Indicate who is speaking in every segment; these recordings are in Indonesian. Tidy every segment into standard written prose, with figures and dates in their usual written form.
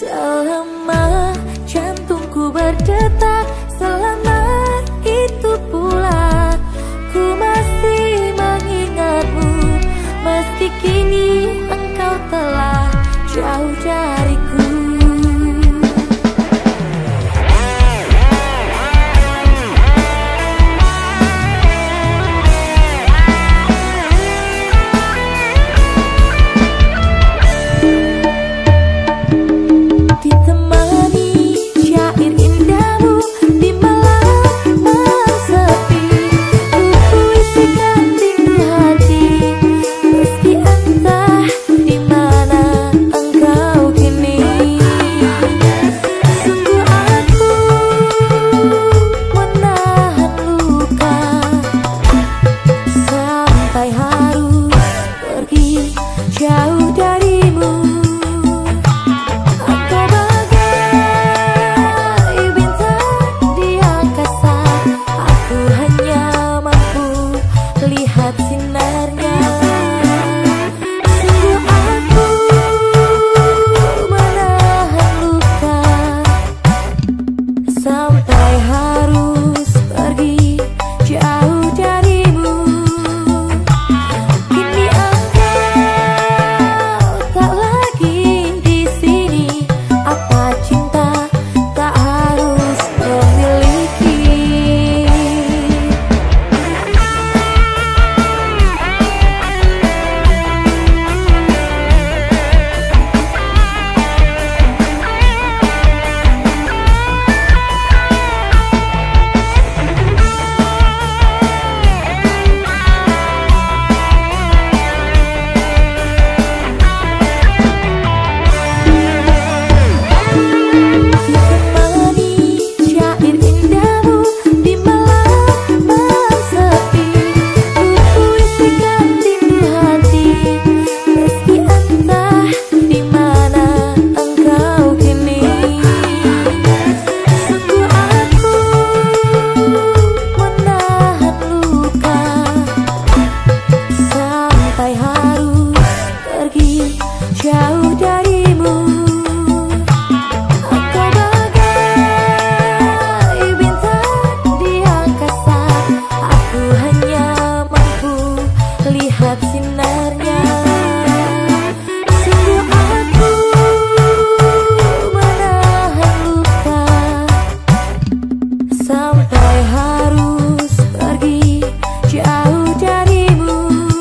Speaker 1: Selama jantungku berdetak, selama itu pula ku masih mengingatmu. Meski kini engkau telah jauh dariku. Jauh darimu, engkau bagai bintang di angkasa. Aku hanya mampu lihat sinarnya. Sungguh aku menahan luka sampai harus pergi jauh darimu. Jauh darimu, engkau bagai bintang di angkasa. Aku hanya mampu lihat sinarnya. Sungguh aku menahan luka sampai harus pergi jauh darimu.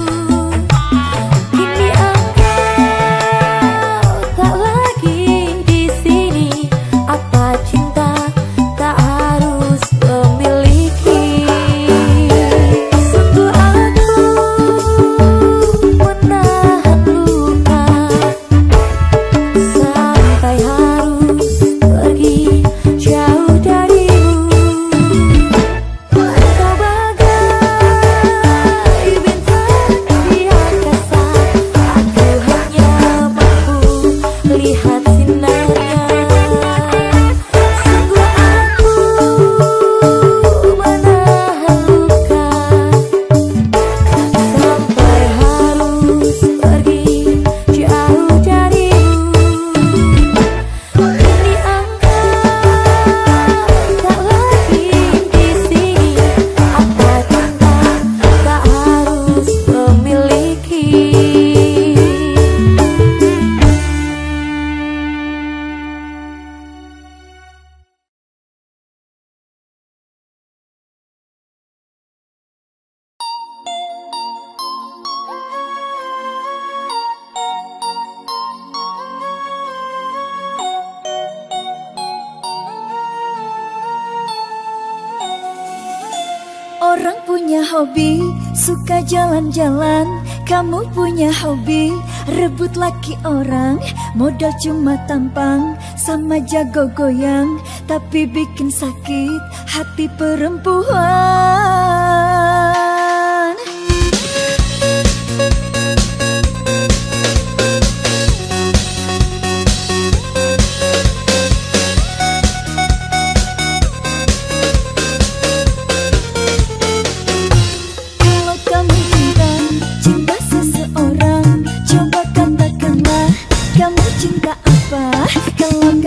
Speaker 2: Orang punya hobi, suka jalan-jalan. Kamu punya hobi, rebut laki orang. Modal cuma tampang, sama jago goyang. Tapi bikin sakit hati perempuan. Cinta apa? Kalau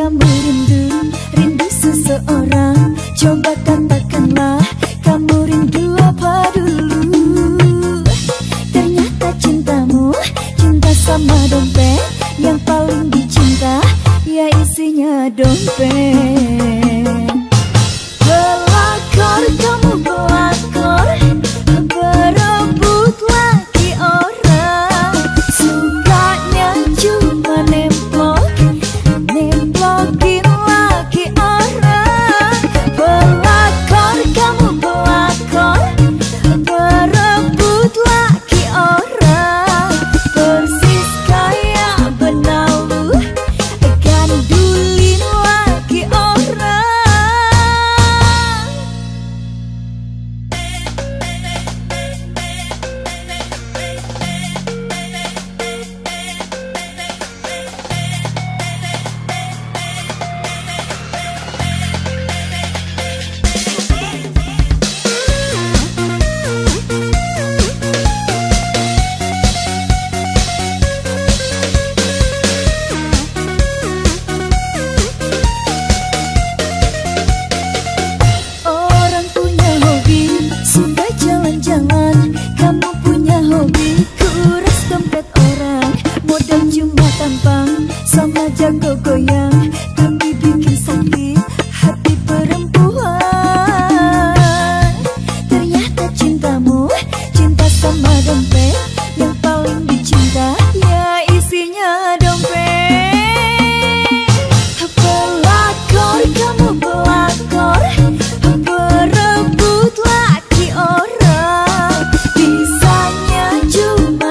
Speaker 2: dompet. Pelakor kamu pelakor, berebut laki orang. Sukanya cuma nemplokin laki orang. Pelakor kamu pelakor, berebut laki orang. Persis kayak benalu, gandulin laki orang. Orang punya hobi suka jalan-jalan, kamu punya hobi kuras dompet orang. Modal cuma tampang sama jago goyang, tapi bikin sakit hati perempuan. Ternyata cintamu cinta sama dompet, yang paling dicinta ya isinya dompet. Pelakor kamu pelakor, berebut laki orang. Bisanya cuma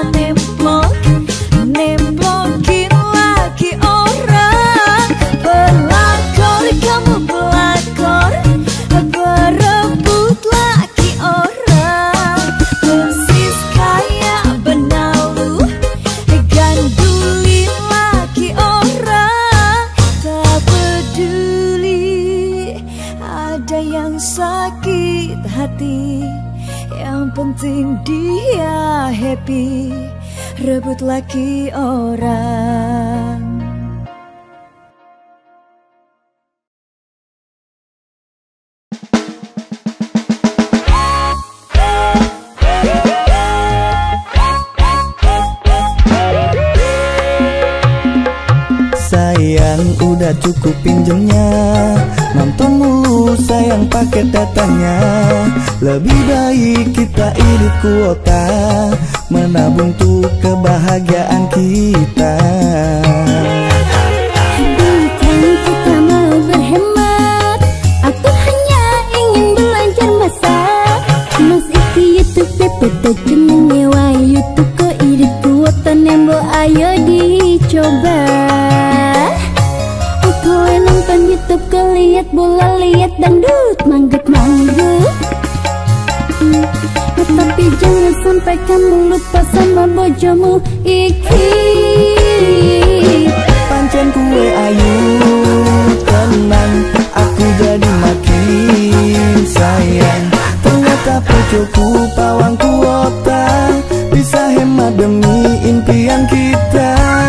Speaker 2: nemplokin laki orang. Pelakor kamu pelakor, berebut laki orang. Persis kayak benalu, gandulin laki orang. Tak peduli ada yang sakit hati, yang penting dia happy, rebut laki orang.
Speaker 3: Sayang udah cukup pinjemnya, nonton mulu sayang paket datanya. Lebih baik kita irit kuota, menabung tuh kebahagiaan kita.
Speaker 1: Bukan kita mau berhemat, aku hanya ingin belajar masak. Mas iki YouTube PPT jeneng nyewa YouTube ko irit kuota nembo, ayo dicoba. Kowe nonton YouTube keliat bola, liat dangdut manggut-manggut. Tapi jangan sampai kamu lupa sama bojomu iki.
Speaker 3: Pancen kue ayu tenang, aku jadi makin sayang. Ternyata pojoku pawang kuota, bisa hemat demi impian kita.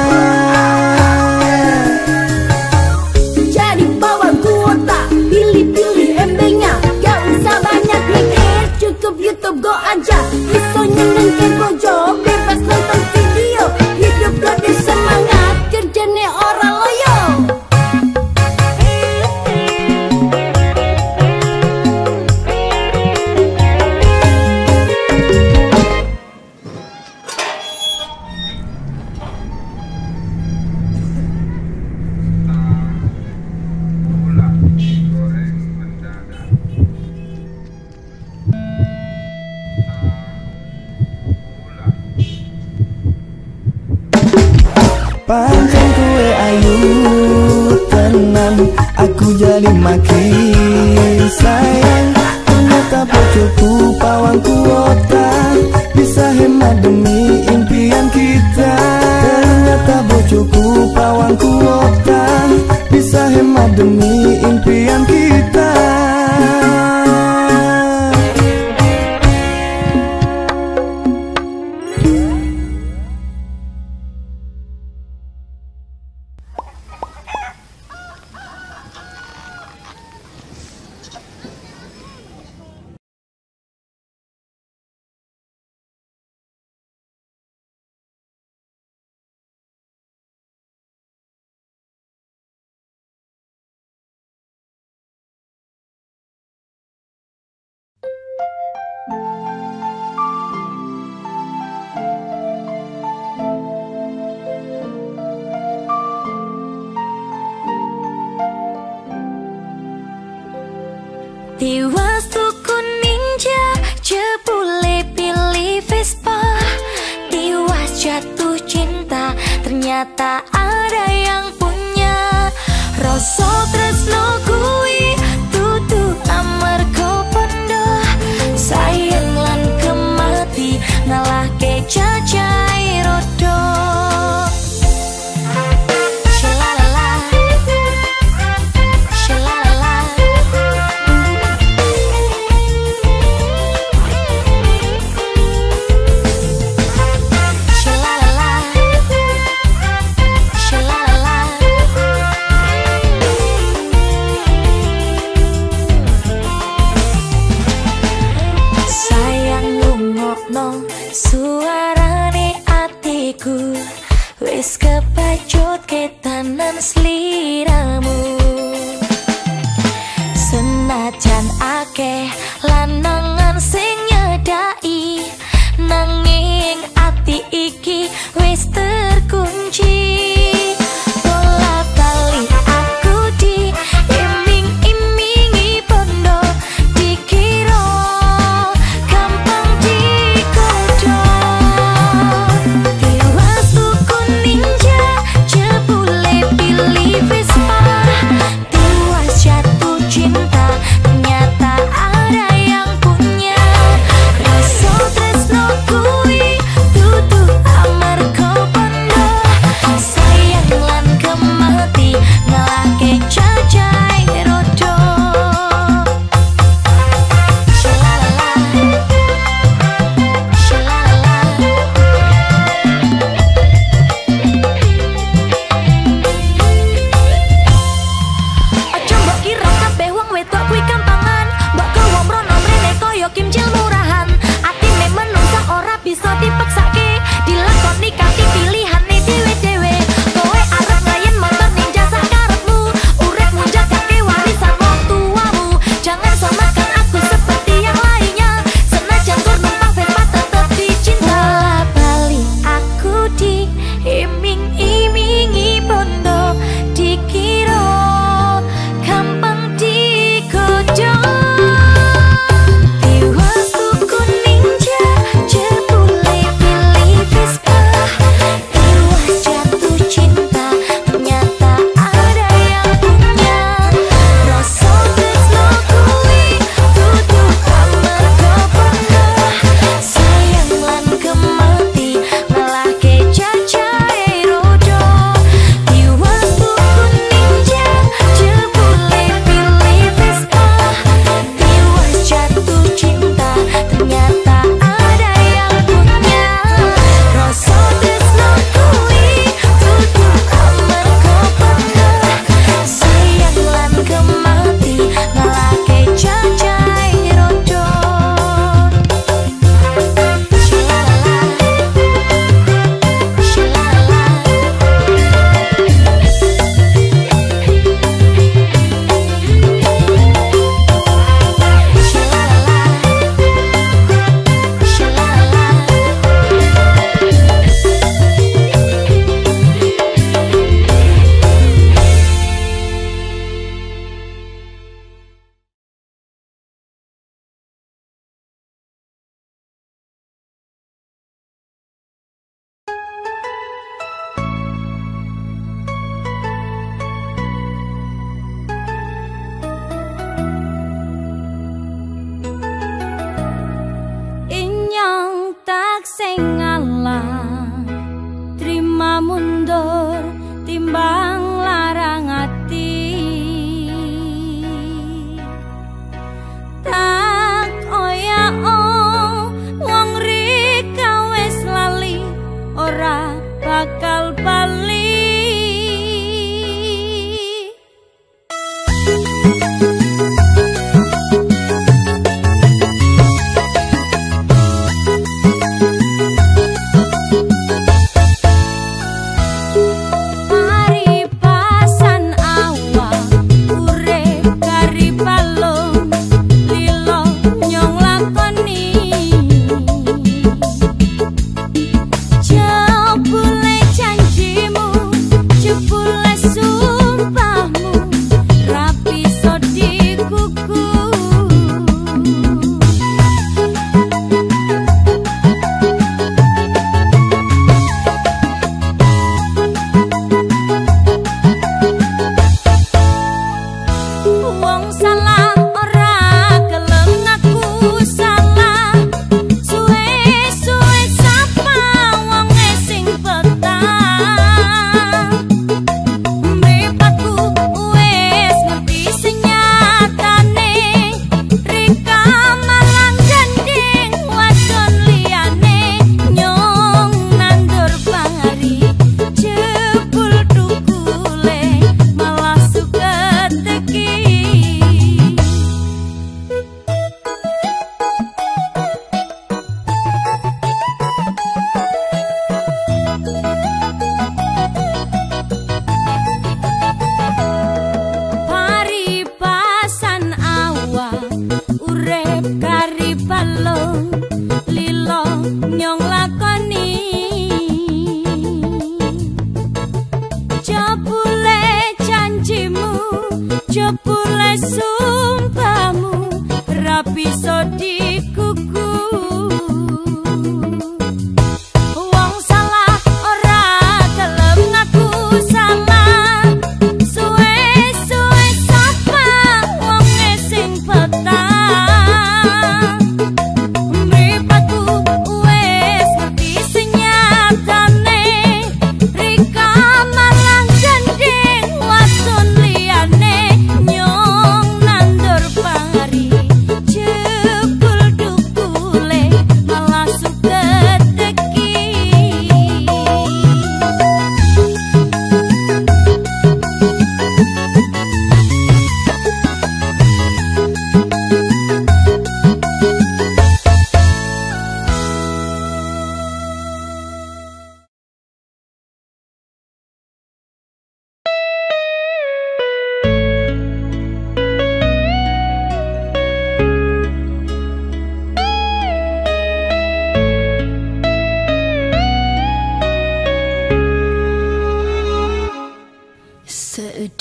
Speaker 1: Jadi bawang kuota, pilih-pilih MB-nya, gak usah banyak mikir, cukup YouTube go aja. Iso nyeneng ke bojo, bebas nonton video, hidup gede semangat, kerjanya orang loyo.
Speaker 3: Pancen kue ayu tenang, aku jadi makin sayang. Ternyata bojoku pawang kuota, bisa hemat demi impian kita. Ternyata bojoku pawang kuota, bisa hemat demi impian kita.
Speaker 2: ternyata ada yang punya. Rasa tresno kuwi dudu amarga pondo, sayang lan kemati ngalahke cacai rodo. Suarane atiku wis kepacut ketanan sliramu. Senajan akeh lanangan sing nyedai, nanging ati iki wis terkunci. Bola-bali aku di iming-imingi bondo, dikira gampang digoda. Tiwas tuku ninja jebule pilih Vespa, tiwas jatuh cinta ternyata ada yang punya. Rasa tresno kuwi dudu amarga pondo, sayang lan kemati ngalahke cacai rodo. Shalalala, shalalala. Aja mbok kira kabeh wong wedok kuwi gampangan, mbok gawa mrono mrene kaya Kim Jil murahan. Atine menungsa ora bisa dipeksake, dilakoni kanthi pilihane dhewe-dhewe. Kowe arep ngayen motor ninja sak karepmu, urip munjagake warisan wong tuamu. Jangan samakan aku seperti yang lainnya, senajan tur numpang Vespa tetep dicinta. Bola-bali aku di iming-imingi bondo, dikira gampang digoda. Tiwas tuku ninja jebule pilih Vespa, tiwas jatuh cinta ternyata ada yang punya. Rasa tresno kuwi dudu amarga pondo, sayang lan kemati ngalahke cacai rodo. Tiwas tuku ninja jebule pilih Vespa, tiwas jatuh cinta ternyata ada yang punya. Rasa tresno kuwi dudu amarga pondo, sayang lan kemati ngalahke cacai rodo. Inyong tak sing ngalah, terima mundur timbang larang ati. Tak oya wong rika wis lali, ora bakal bali. Mari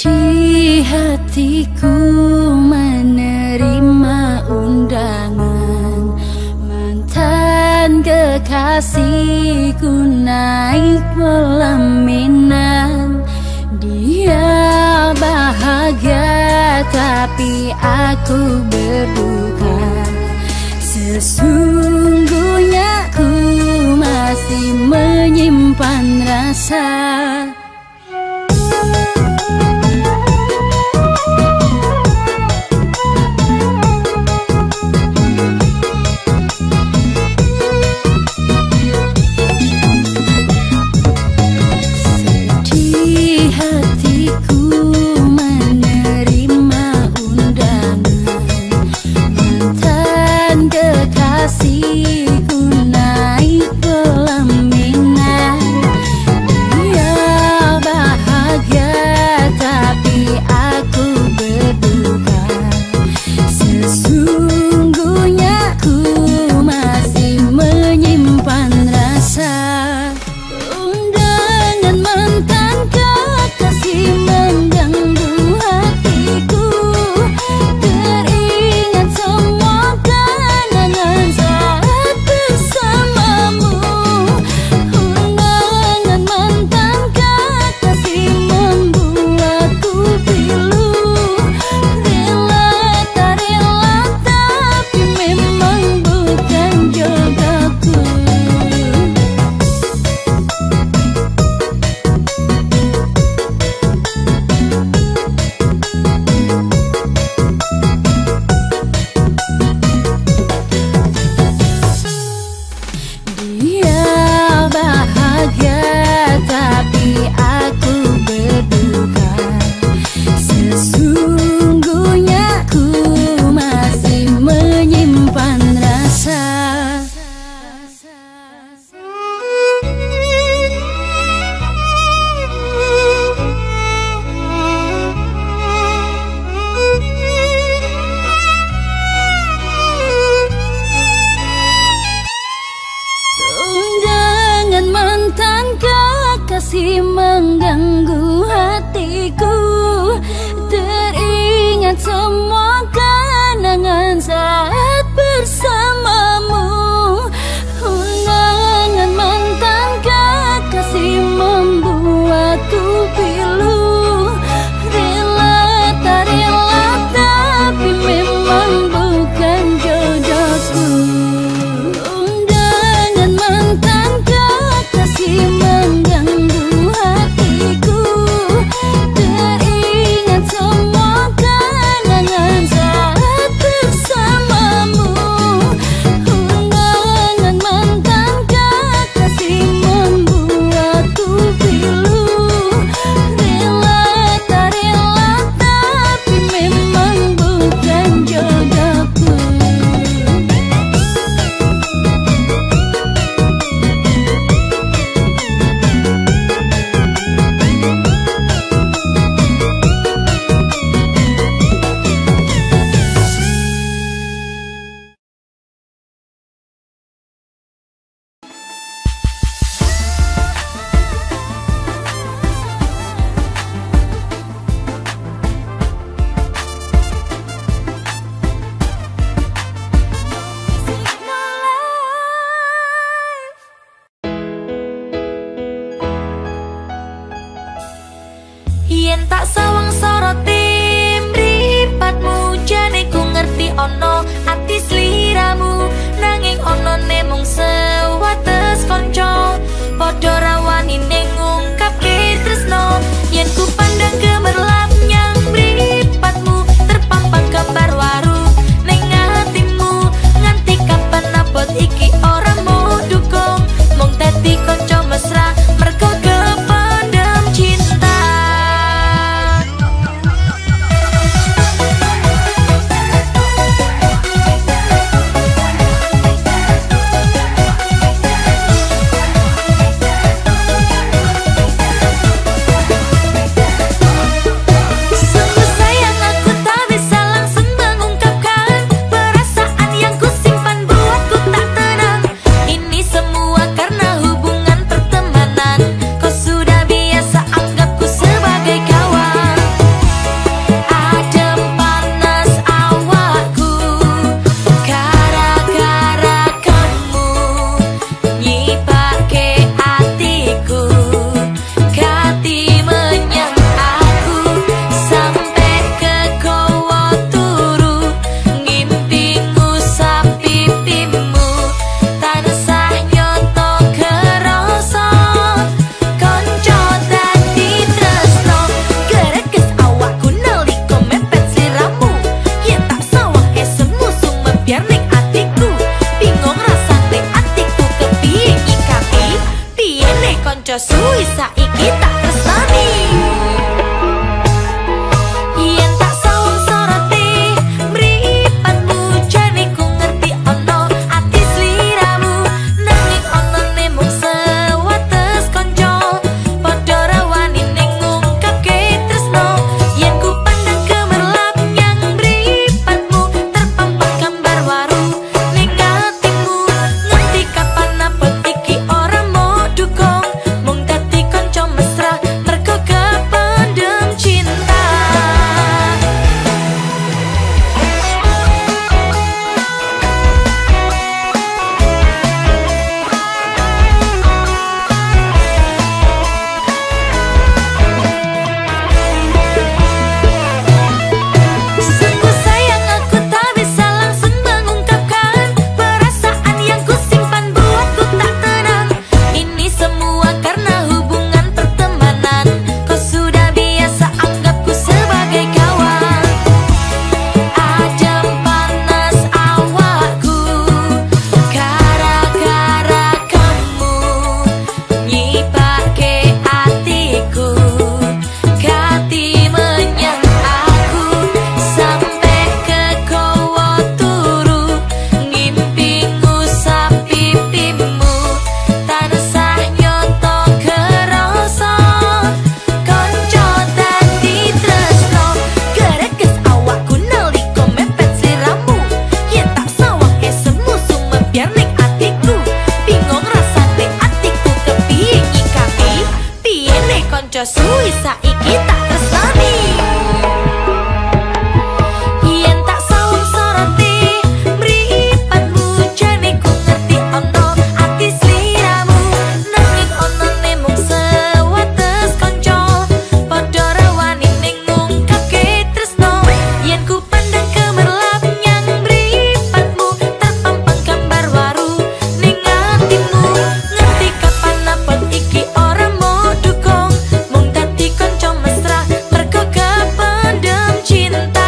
Speaker 1: Di hatiku menerima undangan mantan kekasihku naik pelaminan. Dia bahagia tapi aku berduka. Sesungguhnya ku masih menyimpan rasa. Masih mengganggu hatiku. Teringat semua kenangan saat bersamamu. Undangan mantan kekasih membuatku pilu. Rela tak rela tapi memang bukan jodohku. Undangan mantan kekasih mengganggu hatiku. Teringat semua kenangan saat bersamamu. Undangan mantan kekasih membuatku pilu. Rela tak rela tapi memang bukan jodohku.
Speaker 2: Yen tak sawang soroti mripatmu, jane ku ngerti ono ati sliramu. Nanging ono nemung sewates konco, padha rawani ning ngungkapke tresno. Yen ku pandang gemerlap nyang mripatmu, terpampang gambar waru ning atimu. Nganti kapan abot iki ora mau dukung, mung dadi konco mesra mergo kependem cinta. konco suwi saiki tak tresnani. Yen tak sawung soroti mripatmu jane ku ngerti ono ati sliramu, nanging onone mung sewates konco padha rawani ning ngungkapke tresno. Yen ku pandang gemerlap nyang mripatmu terpampang gambar waru ning atimu, ngerti kapan apot iki ora mau dukung, mung dadi konco mesra mergo kependem cinta. Sungguh sayang aku tak bisa langsung mengungkapkan perasaan yang ku simpan buatku tak tenang. Ini semua karena hubungan pertemanan, kau sudah biasa anggapku sebagai kawan. Adem panas awakku gara-gara kamu nyipake hatiku, gati menyang aku sampai ke kowo turu, ngimpi ngusap pipimu tansah nyoto kerasa konco dadi tresno. Gereges awakku nalika mepet sliramu, yen tak sawang esemu sumebyar ning atiku, bingung rasane atiku kepiye nyikapi, piye nek konco suwi saiki tak tresnani. Yen tak sawung soroti mripatmu jane ku ngerti ono ati sliramu, nanging onone mung sewates konco padha rawani ning ngungkapke tresno. Yen ku pandang gemerlap nyang mripatmu terpampang gambar waru ning atimu, ngerti kapan apot iki ora mau dukung, mung dadi konco mesra mergo kependem cinta.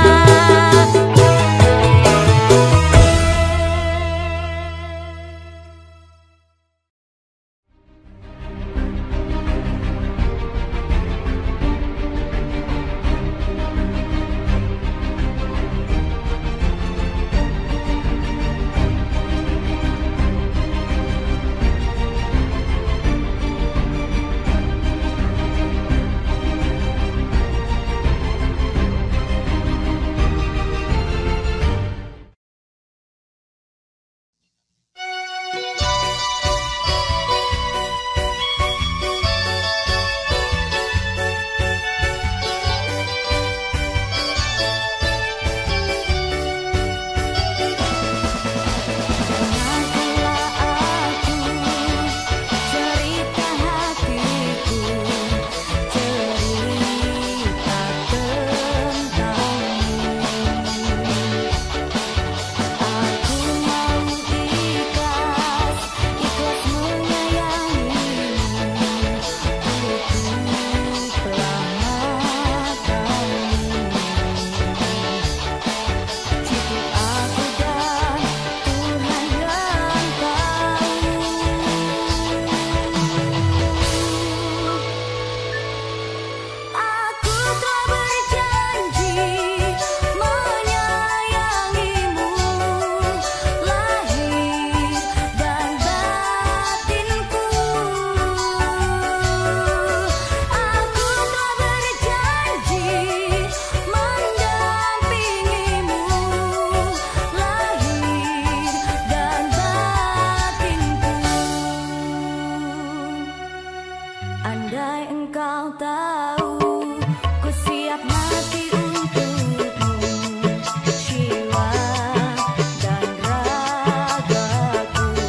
Speaker 2: Andai engkau tahu, ku siap mati untukmu, jiwa dan ragaku.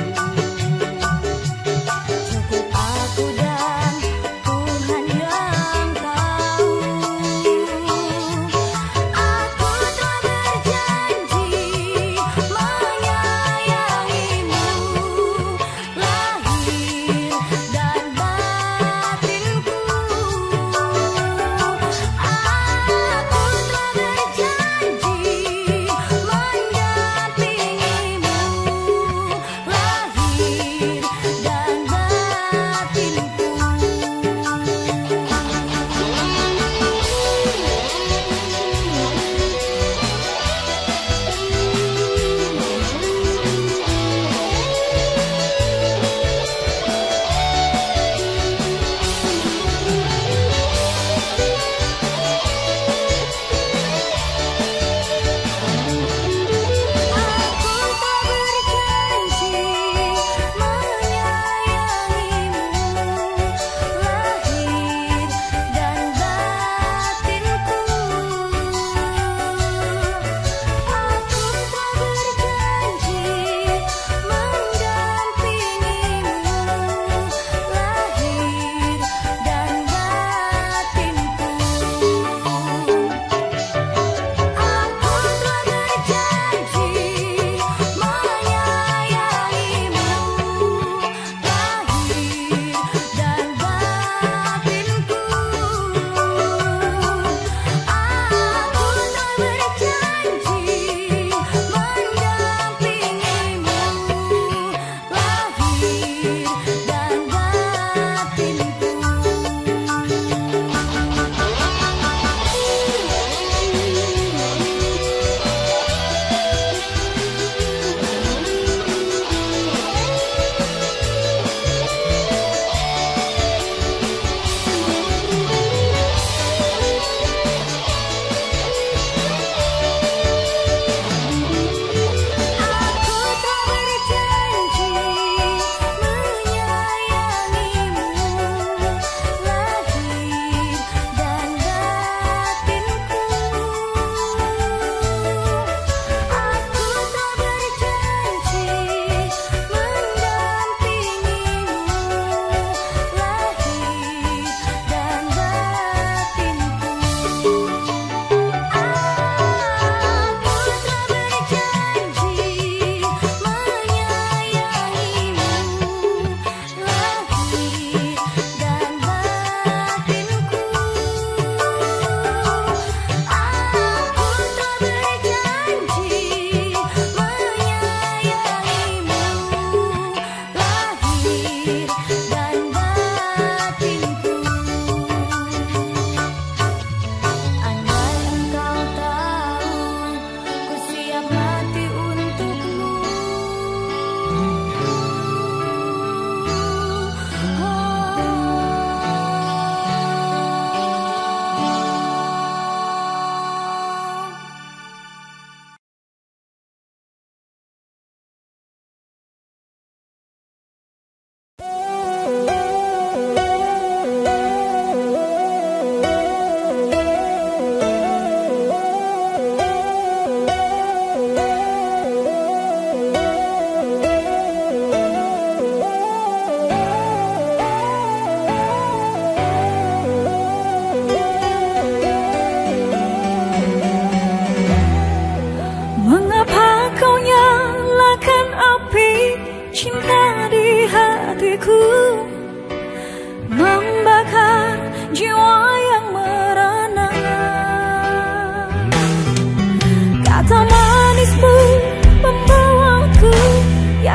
Speaker 2: Cukup aku dan Tuhan yang tahu. Aku telah berjanji menyayangimu, lahir dan batinku.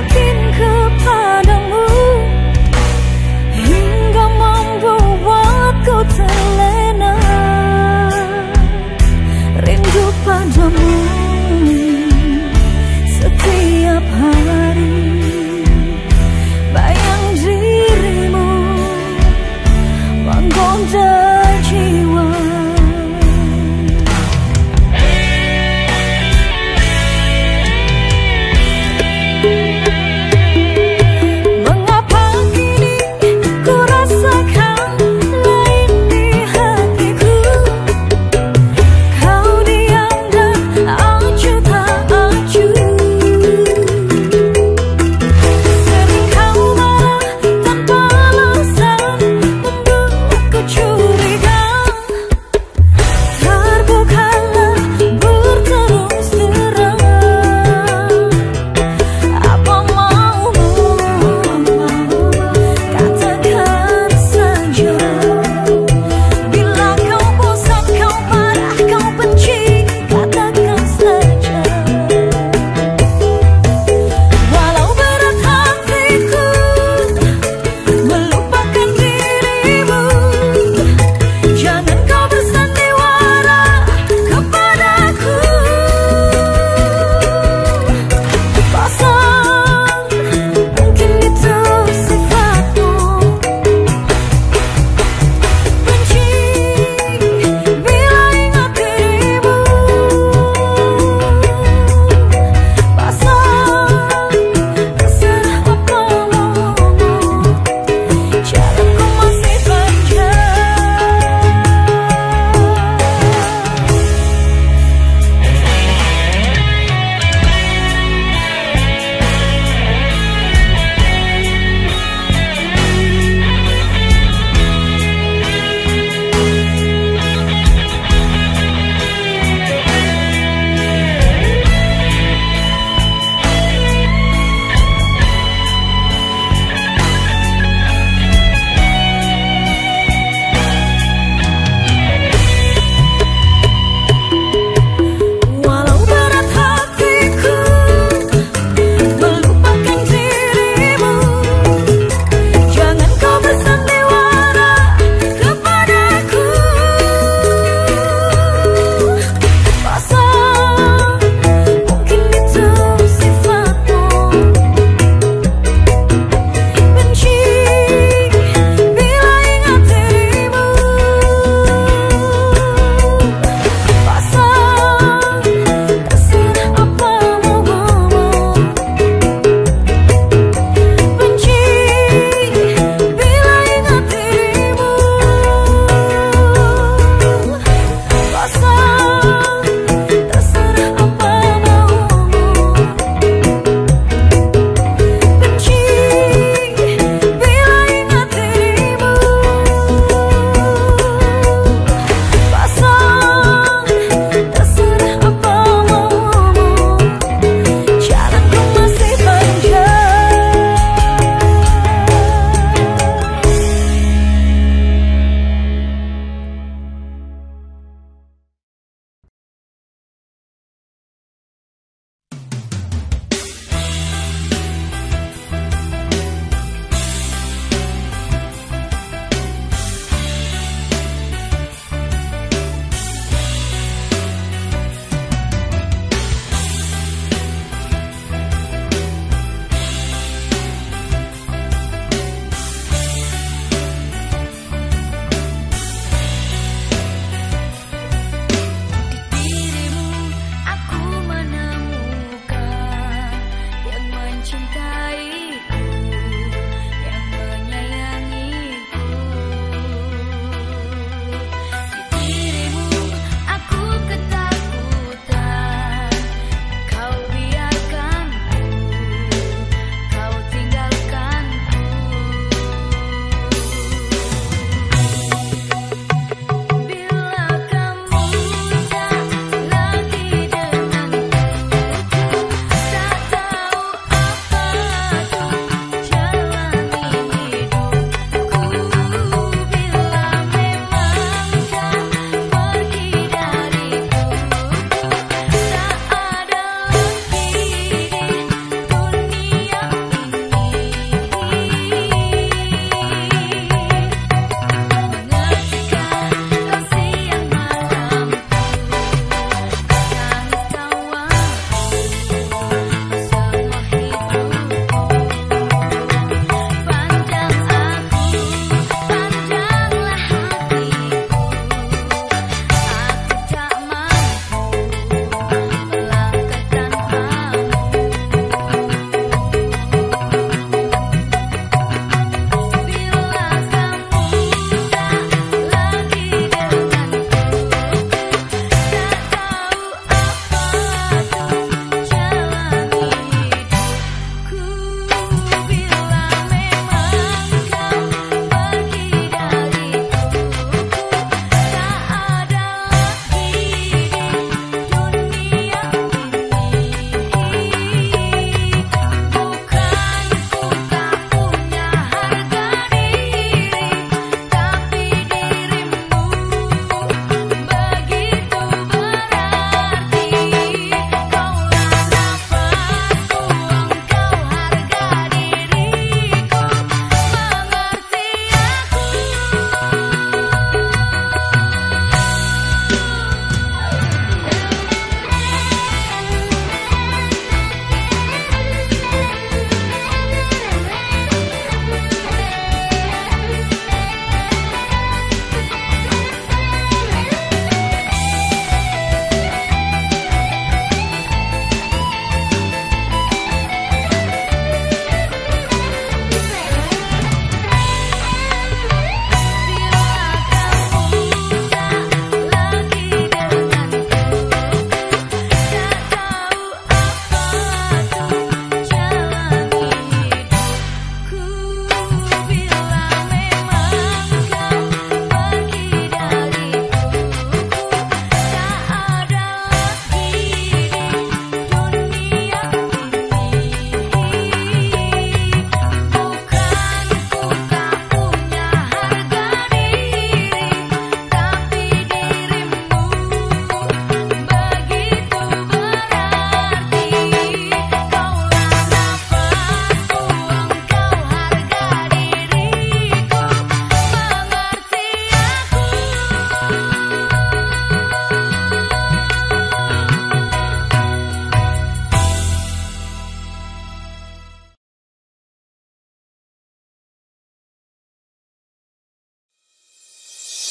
Speaker 2: yakin kepadamu hingga membuatku terlena. Rindu padamu setiap hari, bayang dirimu menggoda jiwa.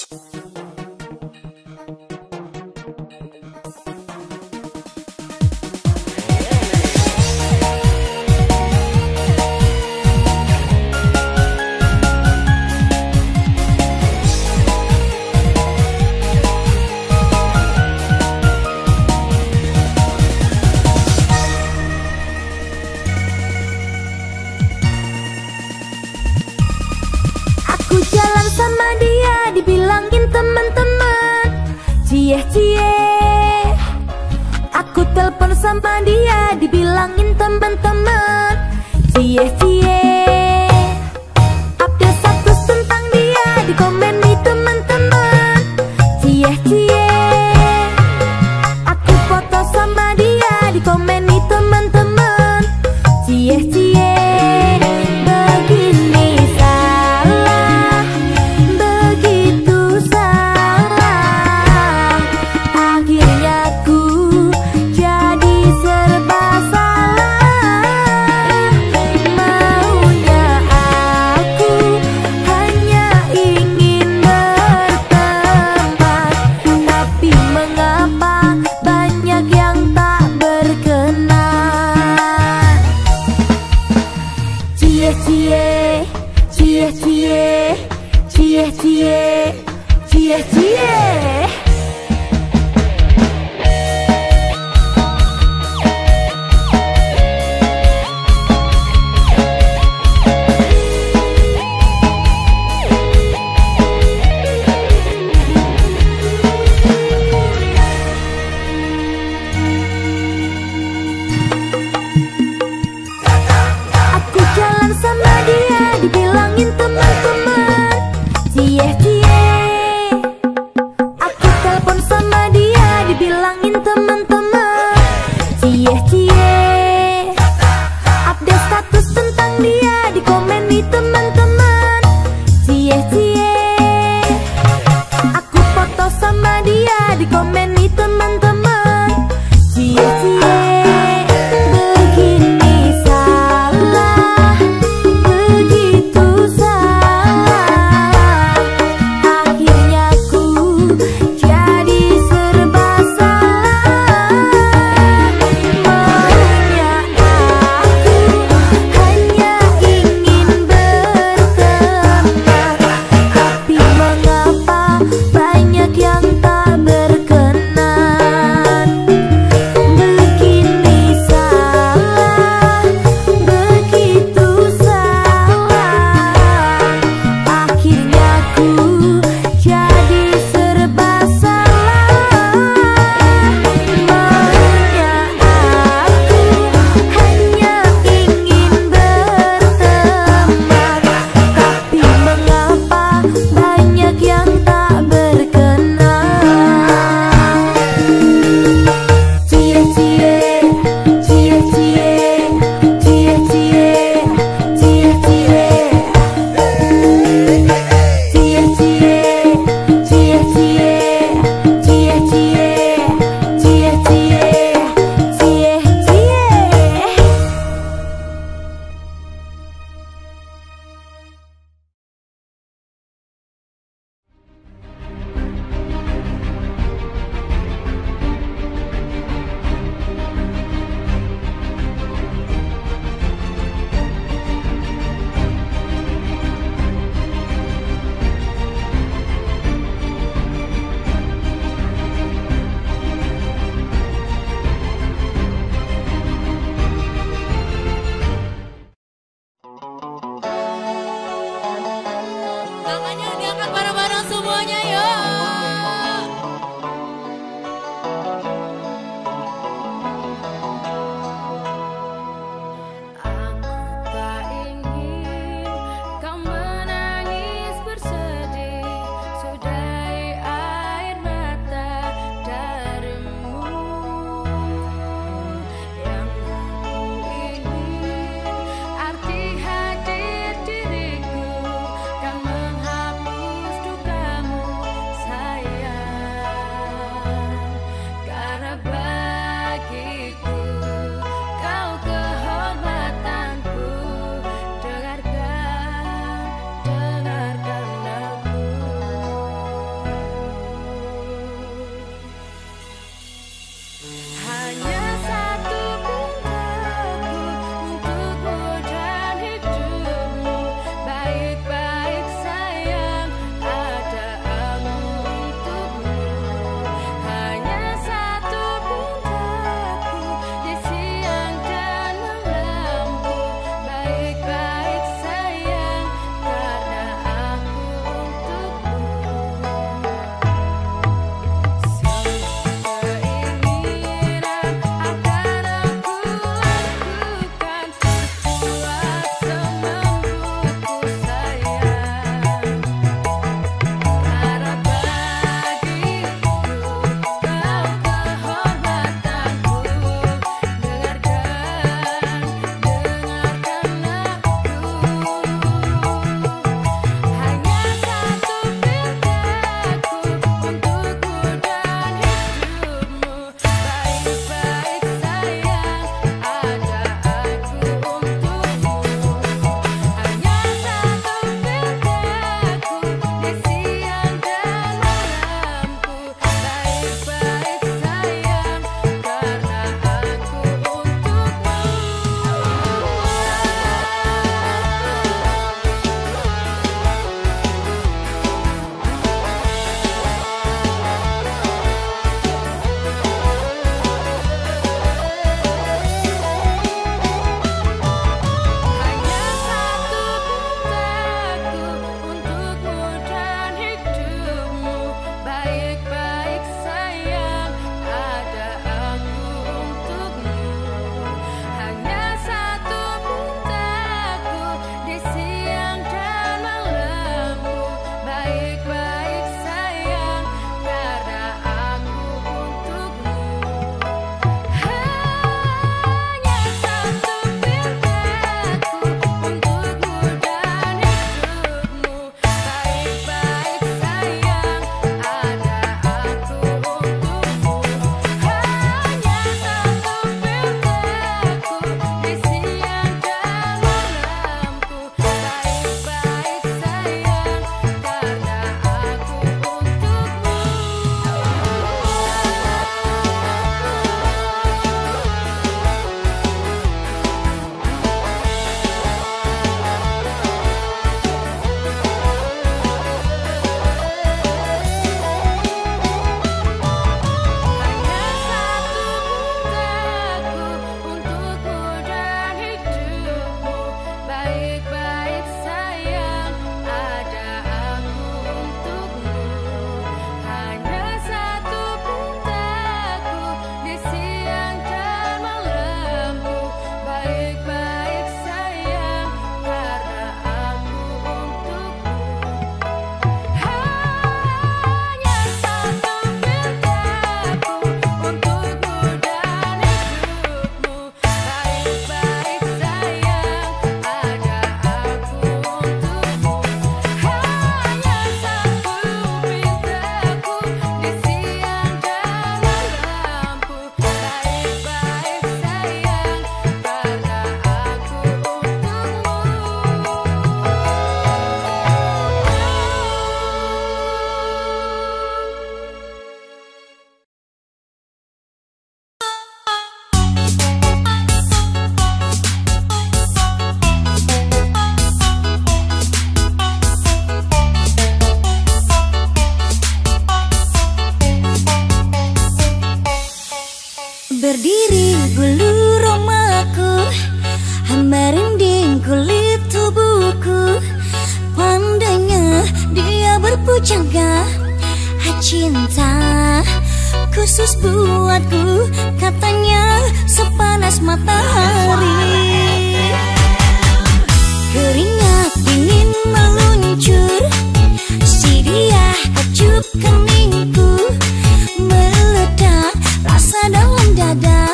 Speaker 2: Sama dia dibilangin teman-teman, cie-cie. Update status tentang dia di komen di teman-teman, cie-cie. Aku foto sama dia di komen di teman-teman, cie-cie. Begini salah, begitu salah. Akhirnya aku serba salah. Maunya aku hanya ingin berteman, tapi mengapa banyak yang tak berkenan. Cie-cie, cie-cie, cie-cie, cie-cie. Dibilangin teman-teman, cie-cie. Aku telepon sama dia, dibilangin teman-teman, cie-cie. Update status tentang dia di komen di teman-teman, cie-cie. Aku foto sama dia di komen di teman-teman, cie-cie.
Speaker 4: Arti hadir diriku kan menghapus dukamu.
Speaker 1: mampu jaga cinta khusus buatku, katanya sepanas matahari. Keringat dingin meluncur, si dia kecup keningku, meledak rasa dalam dada.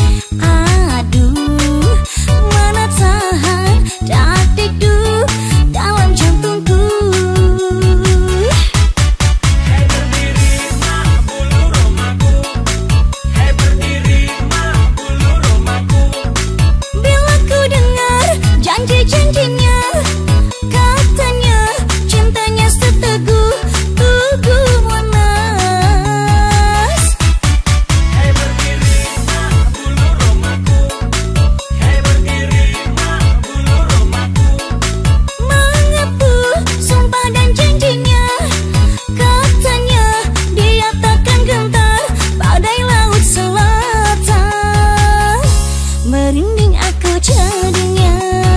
Speaker 1: Aduh, mana tahan dak-dikduk dalam jantungku. Bila ku dengar janji-janjinya, katanya cintanya seteguh tubuh Monas.
Speaker 4: Hei berdiri mak bulu romaku, hei berdiri mak bulu romaku.
Speaker 1: Mengepul sumpah dan janjinya, katanya dia takkan gentar badai laut selatan. Merinding aku jadinya.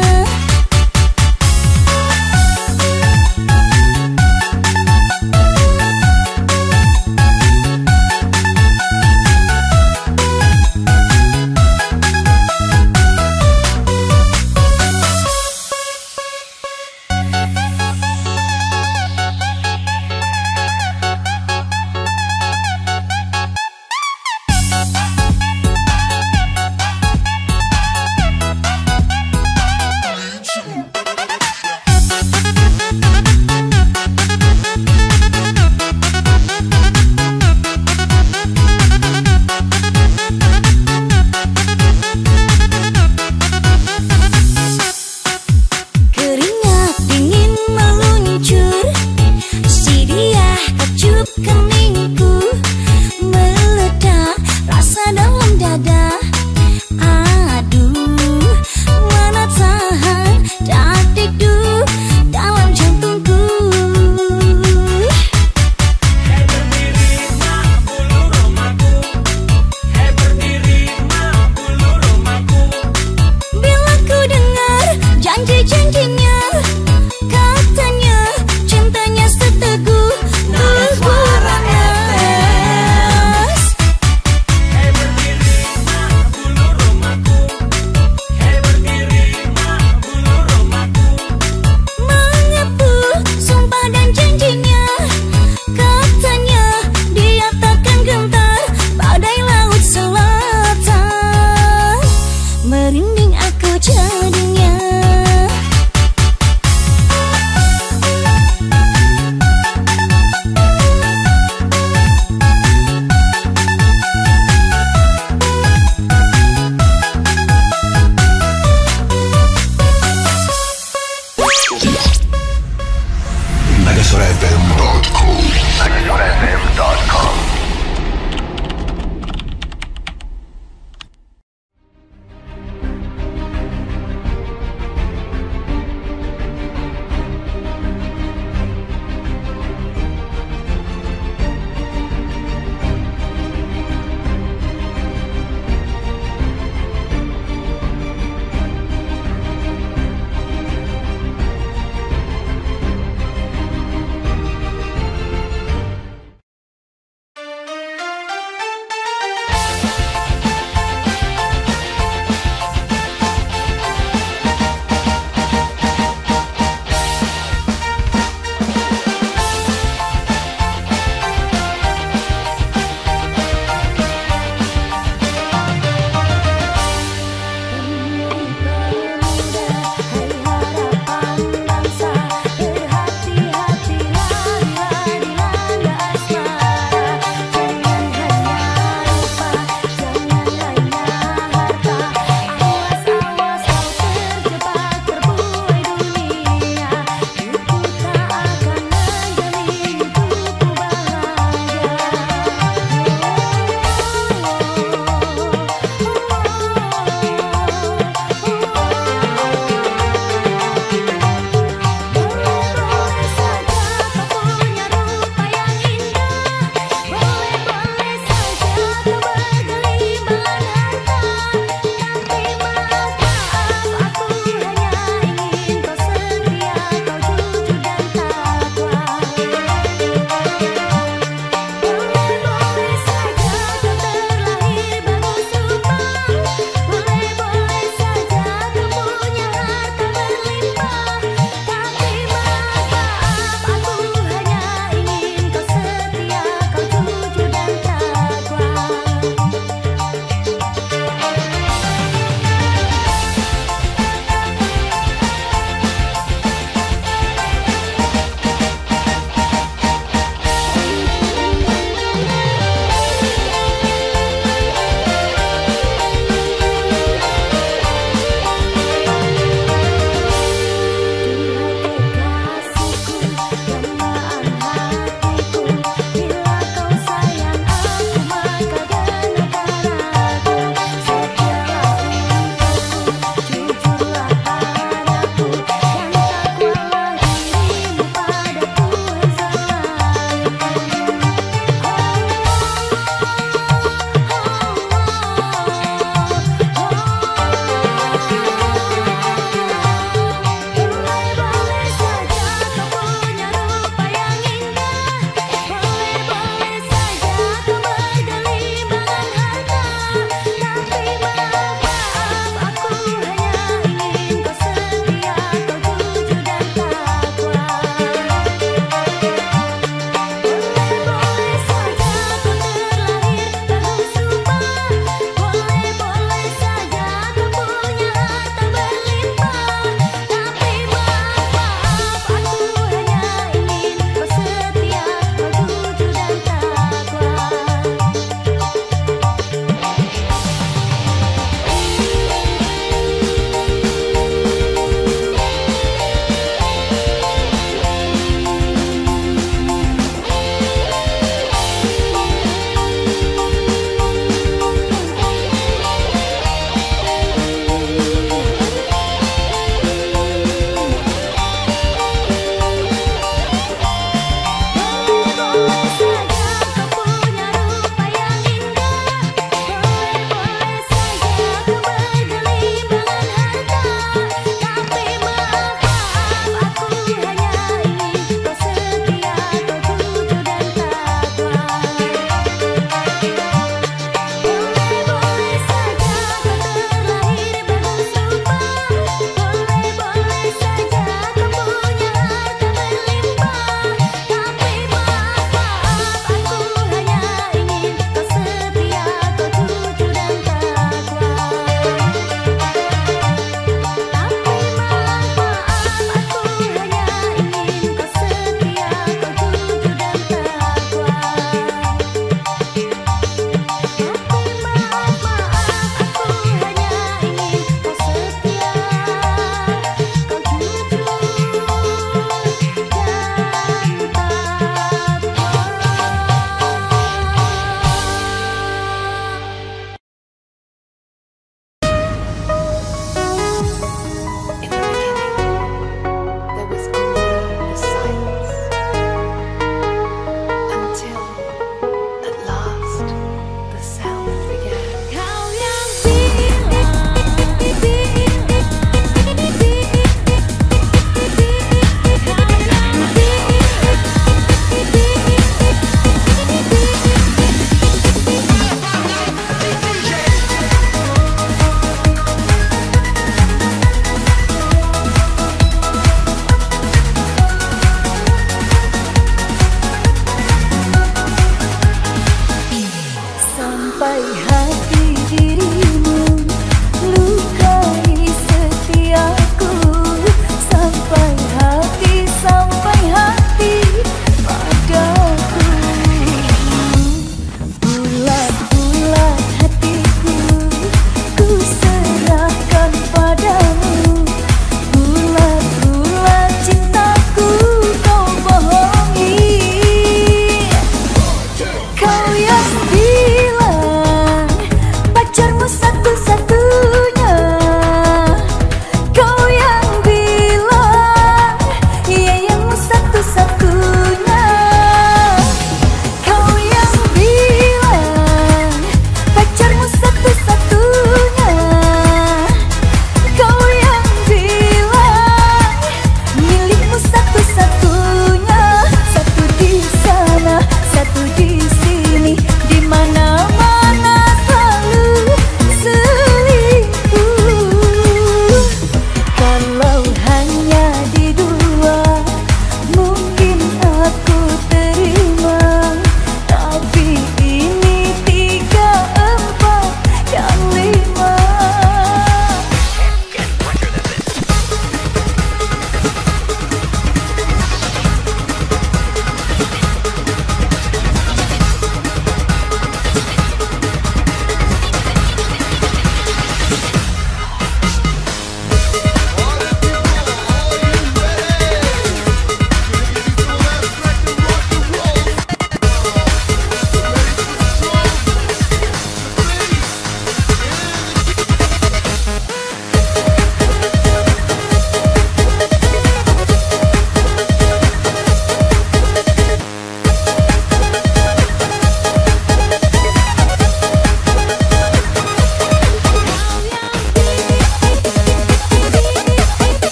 Speaker 1: Keringat dingin meluncur, si dia kecup keningku, meledak rasa dalam dada. Aduh, mana tahan dak-dikduk dalam jantungku.
Speaker 4: Hei berdiri mak bulu romaku, hei berdiri mak bulu romaku.
Speaker 1: Bila ku dengar janji-janjinya, katanya cintanya seteguh tubuh Monas.
Speaker 4: Hei berdiri mak bulu romaku, hei berdiri mak bulu romaku.
Speaker 1: Mengepul sumpah dan janjinya, katanya dia takkan gentar badai laut selatan. Merinding aku jadinya.
Speaker 5: Megasorafm.com.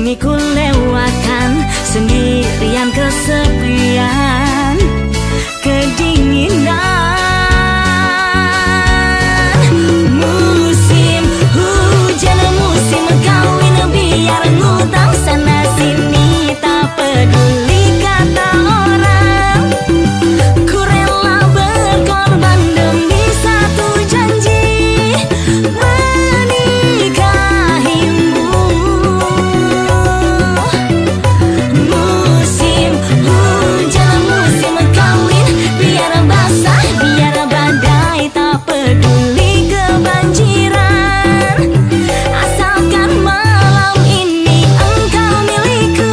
Speaker 5: ini ku lewatkan sendirian kesepian, kedinginan. Musim hujan, musim kawin, biar ngutang sana sini, tak peduli kata orang. Ku rela berkorban demi satu janji, menikahimu. Musim hujan, musim kawin, biar basah, biar badai, tak peduli kebanjiran, asalkan malam ini engkau milikku,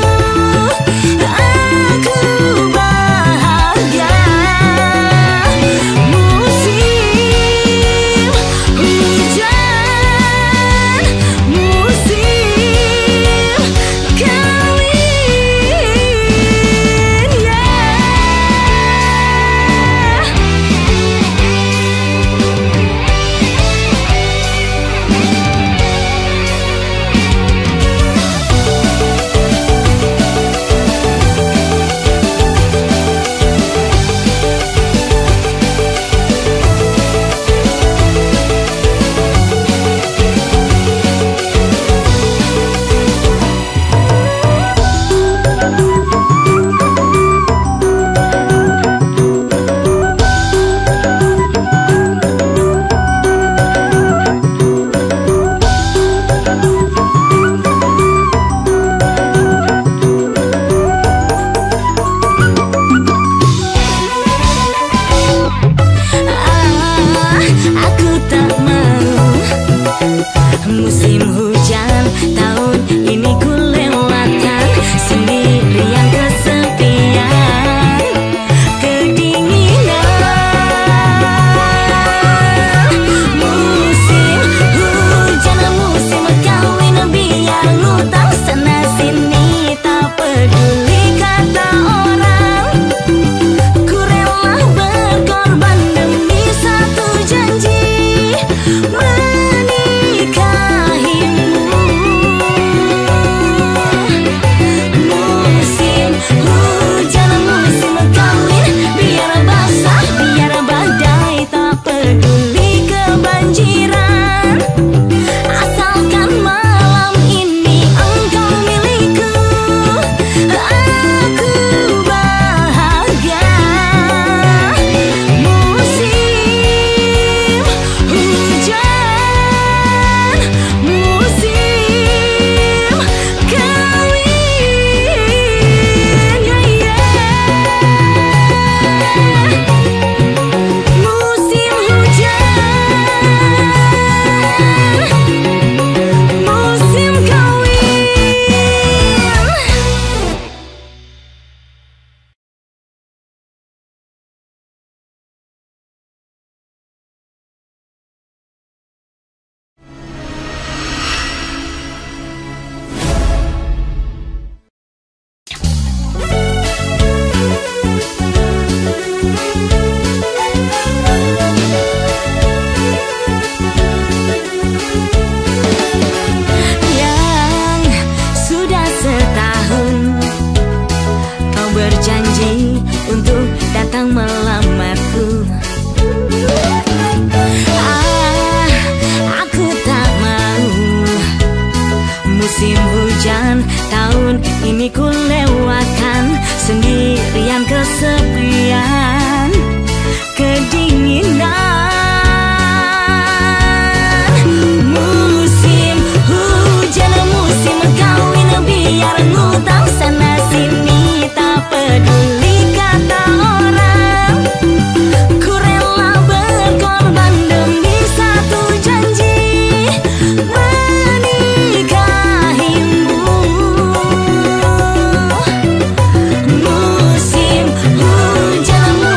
Speaker 5: aku bahagia. Musim hujan, musim kawin, aku tak mau. Musim hujan tahun ini ku lewatkan sendirian kesepian, kedinginan. Musim hujan, musim kawin, biar ngutang sana sini, tak peduli kata orang. Ku rela berkorban demi satu janji, menikahimu. Musim hujan, musim kawin, biar basah, biar badai, tak peduli kebanjiran, asalkan malam ini engkau milikku, aku bahagia. Musim hujan, musim kawin, musim hujan, musim kawin. Yang sudah setahun kau berjanji untuk datang melamarku. Aku tak mau. Musim hujan tahun ini ku lewatkan sendirian kesepian, kedinginan. Musim hujan, musim kawin, biar ngutang sana sini, tak peduli kata orang. Ku rela berkorban demi satu janji, menikahimu. Musim hujan,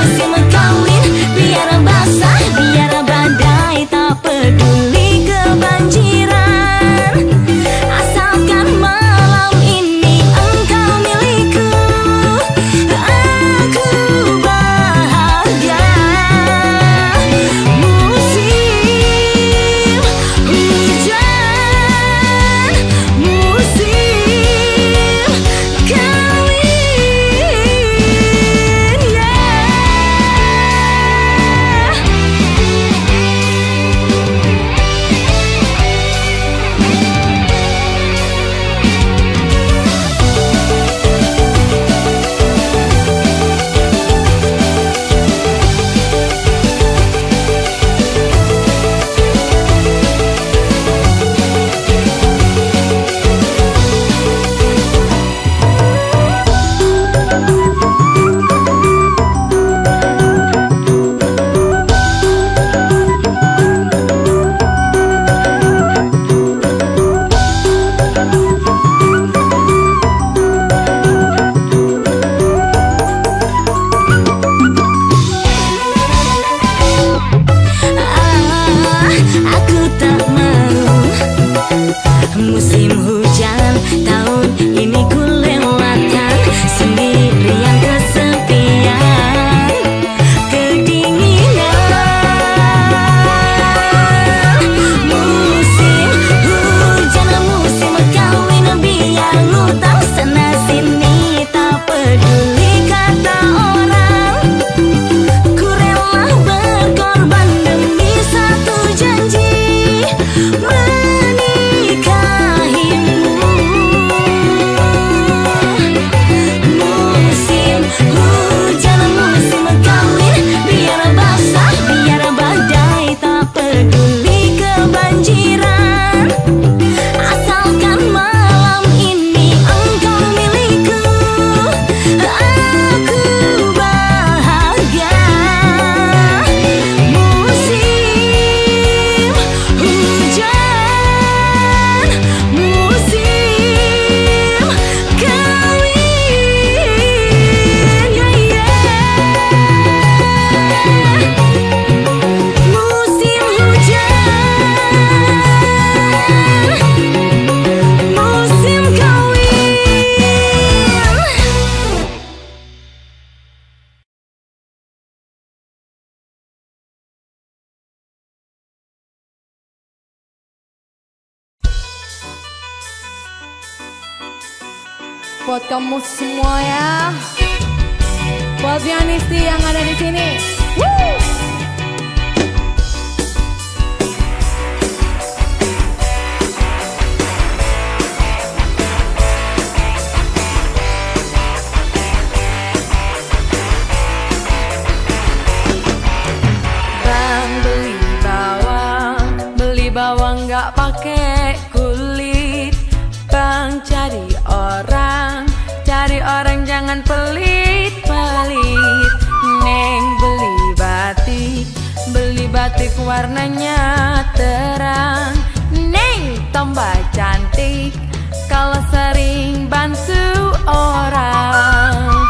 Speaker 5: Musim hujan tahun ini ku lewatkan sendirian kesepian, kedinginan. Musim hujan, musim kawin, biar ngutang sana sini, tak peduli kata orang. Ku rela berkorban demi satu janji menikahimu. Musim hujan, musim kawin, biar basah, biar badai, tak peduli kebanjiran. Asalkan malam ini engkau milikku, aku bahagia. Musim hujan, musim kawin, yeah, yeah. Musim hujan, musim kawin.
Speaker 6: Buat kamu semua ya, buat pianisti yang ada di sini. Woo! Bang beli bawang nggak pakai kulit. Bang cari orang jangan pelit-pelit. Neng beli batik warnanya terang. Neng tambah cantik kalau sering bantu orang.